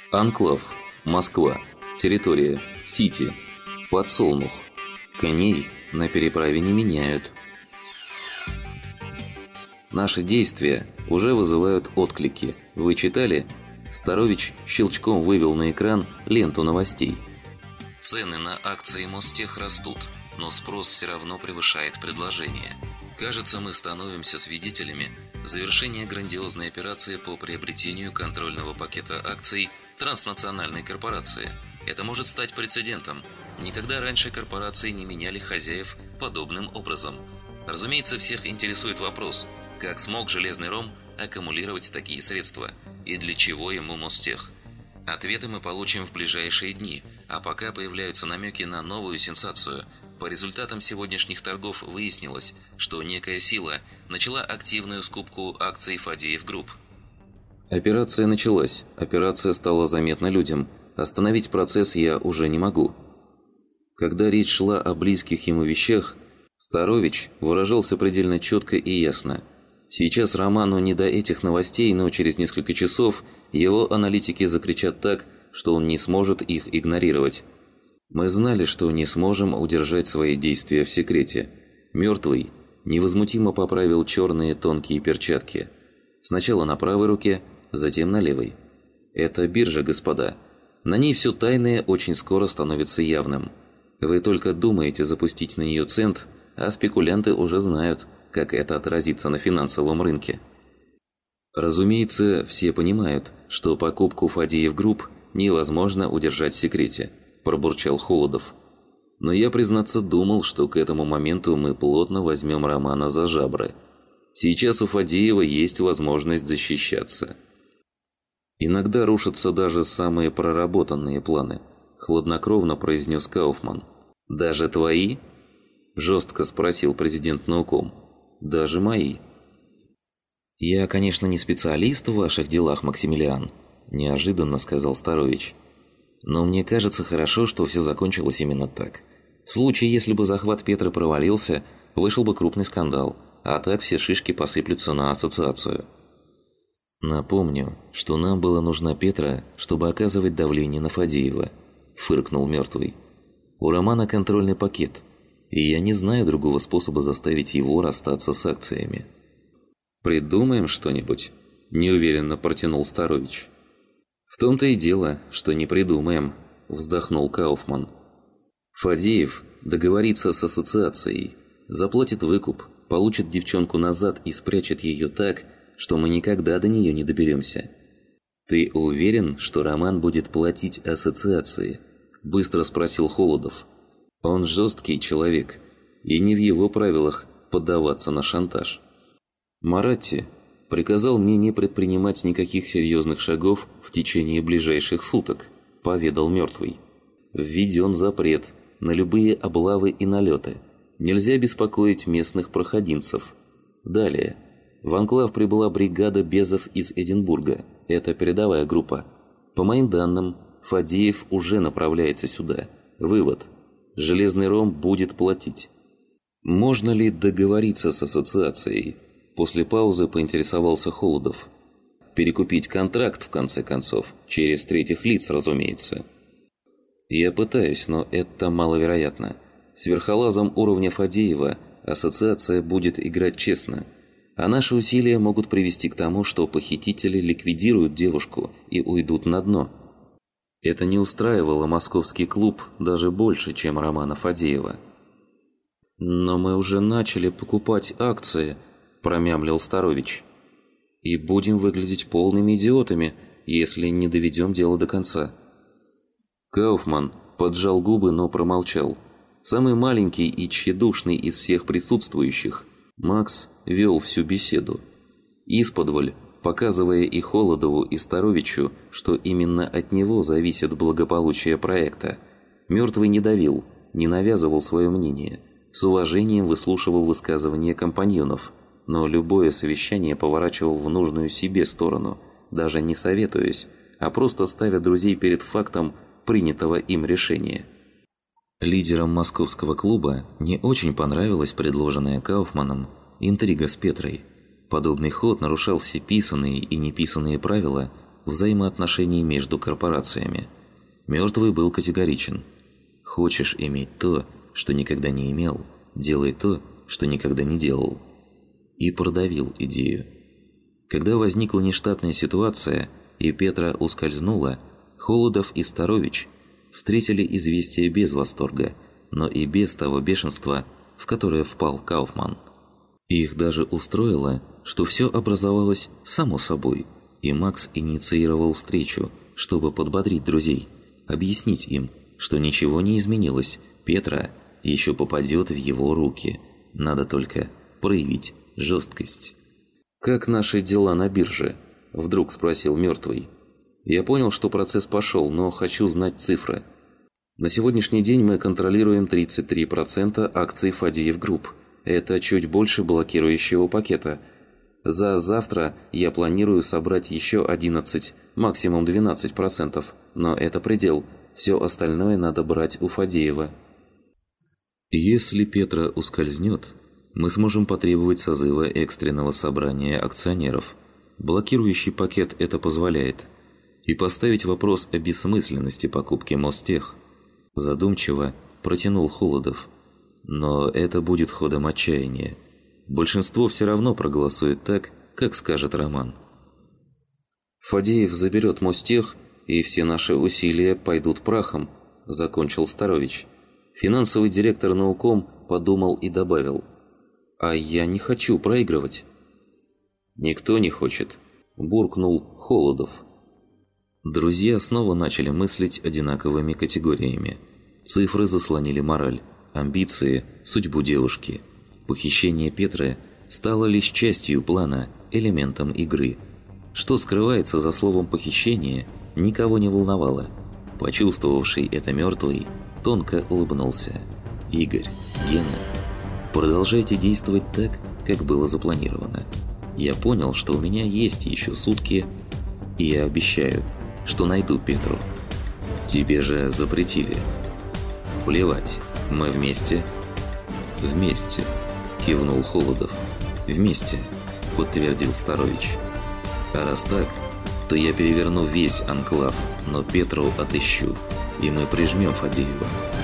Анклав. Москва. Территория. Сити. Подсолнух. Коней на переправе не меняют. Наши действия уже вызывают отклики. Вы читали? Старович щелчком вывел на экран ленту новостей. Цены на акции Мостех растут, но спрос все равно превышает предложение. Кажется, мы становимся свидетелями завершения грандиозной операции по приобретению контрольного пакета акций транснациональной корпорации. Это может стать прецедентом. Никогда раньше корпорации не меняли хозяев подобным образом. Разумеется, всех интересует вопрос, как смог Железный Ром аккумулировать такие средства и для чего ему Мостех. Ответы мы получим в ближайшие дни, а пока появляются намеки на новую сенсацию. По результатам сегодняшних торгов выяснилось, что некая сила начала активную скупку акций Фадеев Групп. Операция началась. Операция стала заметна людям. Остановить процесс я уже не могу. Когда речь шла о близких ему вещах, Старович выражался предельно четко и ясно. Сейчас Роману не до этих новостей, но через несколько часов его аналитики закричат так, что он не сможет их игнорировать. Мы знали, что не сможем удержать свои действия в секрете. Мертвый невозмутимо поправил черные тонкие перчатки. Сначала на правой руке, затем на левой. Это биржа, господа. На ней все тайное очень скоро становится явным. Вы только думаете запустить на нее цент, а спекулянты уже знают, как это отразится на финансовом рынке. Разумеется, все понимают, что покупку Фадеев Групп невозможно удержать в секрете, пробурчал Холодов. Но я, признаться, думал, что к этому моменту мы плотно возьмем Романа за жабры. Сейчас у Фадеева есть возможность защищаться. Иногда рушатся даже самые проработанные планы, хладнокровно произнес Кауфман. Даже твои? Жестко спросил президент науком. Даже мои. «Я, конечно, не специалист в ваших делах, Максимилиан», – неожиданно сказал Старович. «Но мне кажется хорошо, что все закончилось именно так. В случае, если бы захват Петра провалился, вышел бы крупный скандал, а так все шишки посыплются на ассоциацию». «Напомню, что нам была нужна Петра, чтобы оказывать давление на Фадеева», – фыркнул мертвый. «У Романа контрольный пакет, и я не знаю другого способа заставить его расстаться с акциями». «Придумаем что-нибудь?» – неуверенно протянул Старович. «В том-то и дело, что не придумаем», – вздохнул Кауфман. «Фадеев договорится с ассоциацией, заплатит выкуп, получит девчонку назад и спрячет ее так, что мы никогда до нее не доберемся». «Ты уверен, что Роман будет платить ассоциации?» – быстро спросил Холодов. «Он жесткий человек, и не в его правилах поддаваться на шантаж». «Маратти приказал мне не предпринимать никаких серьезных шагов в течение ближайших суток», – поведал мертвый. «Введен запрет на любые облавы и налеты. Нельзя беспокоить местных проходимцев. Далее. В анклав прибыла бригада Безов из Эдинбурга. Это передовая группа. По моим данным, Фадеев уже направляется сюда. Вывод. Железный Ром будет платить». «Можно ли договориться с ассоциацией?» После паузы поинтересовался Холодов. «Перекупить контракт, в конце концов, через третьих лиц, разумеется». «Я пытаюсь, но это маловероятно. С верхолазом уровня Фадеева ассоциация будет играть честно, а наши усилия могут привести к тому, что похитители ликвидируют девушку и уйдут на дно». Это не устраивало московский клуб даже больше, чем Романа Фадеева. «Но мы уже начали покупать акции», – промямлил Старович. «И будем выглядеть полными идиотами, если не доведем дело до конца». Кауфман поджал губы, но промолчал. Самый маленький и тщедушный из всех присутствующих, Макс вел всю беседу. Исподволь, показывая и Холодову, и Старовичу, что именно от него зависит благополучие проекта. Мертвый не давил, не навязывал свое мнение, с уважением выслушивал высказывания компаньонов, но любое совещание поворачивал в нужную себе сторону, даже не советуясь, а просто ставя друзей перед фактом принятого им решения. Лидерам московского клуба не очень понравилась предложенная Кауфманом интрига с Петрой. Подобный ход нарушал все писанные и неписанные правила, взаимоотношений между корпорациями. Мертвый был категоричен. Хочешь иметь то, что никогда не имел, делай то, что никогда не делал. И продавил идею. Когда возникла нештатная ситуация и Петра ускользнула, Холодов и Старович встретили известие без восторга, но и без того бешенства, в которое впал Кауфман. Их даже устроило, что все образовалось само собой, и Макс инициировал встречу, чтобы подбодрить друзей, объяснить им, что ничего не изменилось, Петра еще попадет в его руки, надо только проявить жесткость. «Как наши дела на бирже?» – вдруг спросил Мертвый. «Я понял, что процесс пошел, но хочу знать цифры. На сегодняшний день мы контролируем 33% акций Фадеев Групп. Это чуть больше блокирующего пакета. За завтра я планирую собрать еще 11, максимум 12%, но это предел. Все остальное надо брать у Фадеева». «Если Петра ускользнет, мы сможем потребовать созыва экстренного собрания акционеров. Блокирующий пакет это позволяет. И поставить вопрос о бессмысленности покупки Мостех». Задумчиво протянул Холодов. «Но это будет ходом отчаяния. Большинство все равно проголосует так, как скажет Роман». «Фадеев заберет Мостех, и все наши усилия пойдут прахом», – закончил Старович. Финансовый директор Науком подумал и добавил: «А я не хочу проигрывать». «Никто не хочет», – буркнул Холодов. Друзья снова начали мыслить одинаковыми категориями. Цифры заслонили мораль, амбиции, судьбу девушки. Похищение Петры стало лишь частью плана, элементом игры. Что скрывается за словом «похищение», никого не волновало. Почувствовавший это Мертвый тонко улыбнулся. «Игорь, Гена, продолжайте действовать так, как было запланировано. Я понял, что у меня есть еще сутки, и я обещаю, что найду Петру. Тебе же запретили». «Плевать, мы вместе?» «Вместе», – кивнул Холодов. «Вместе», – подтвердил Старович. «А раз так, то я переверну весь анклав, но Петру отыщу, и мы прижмем Фадеева».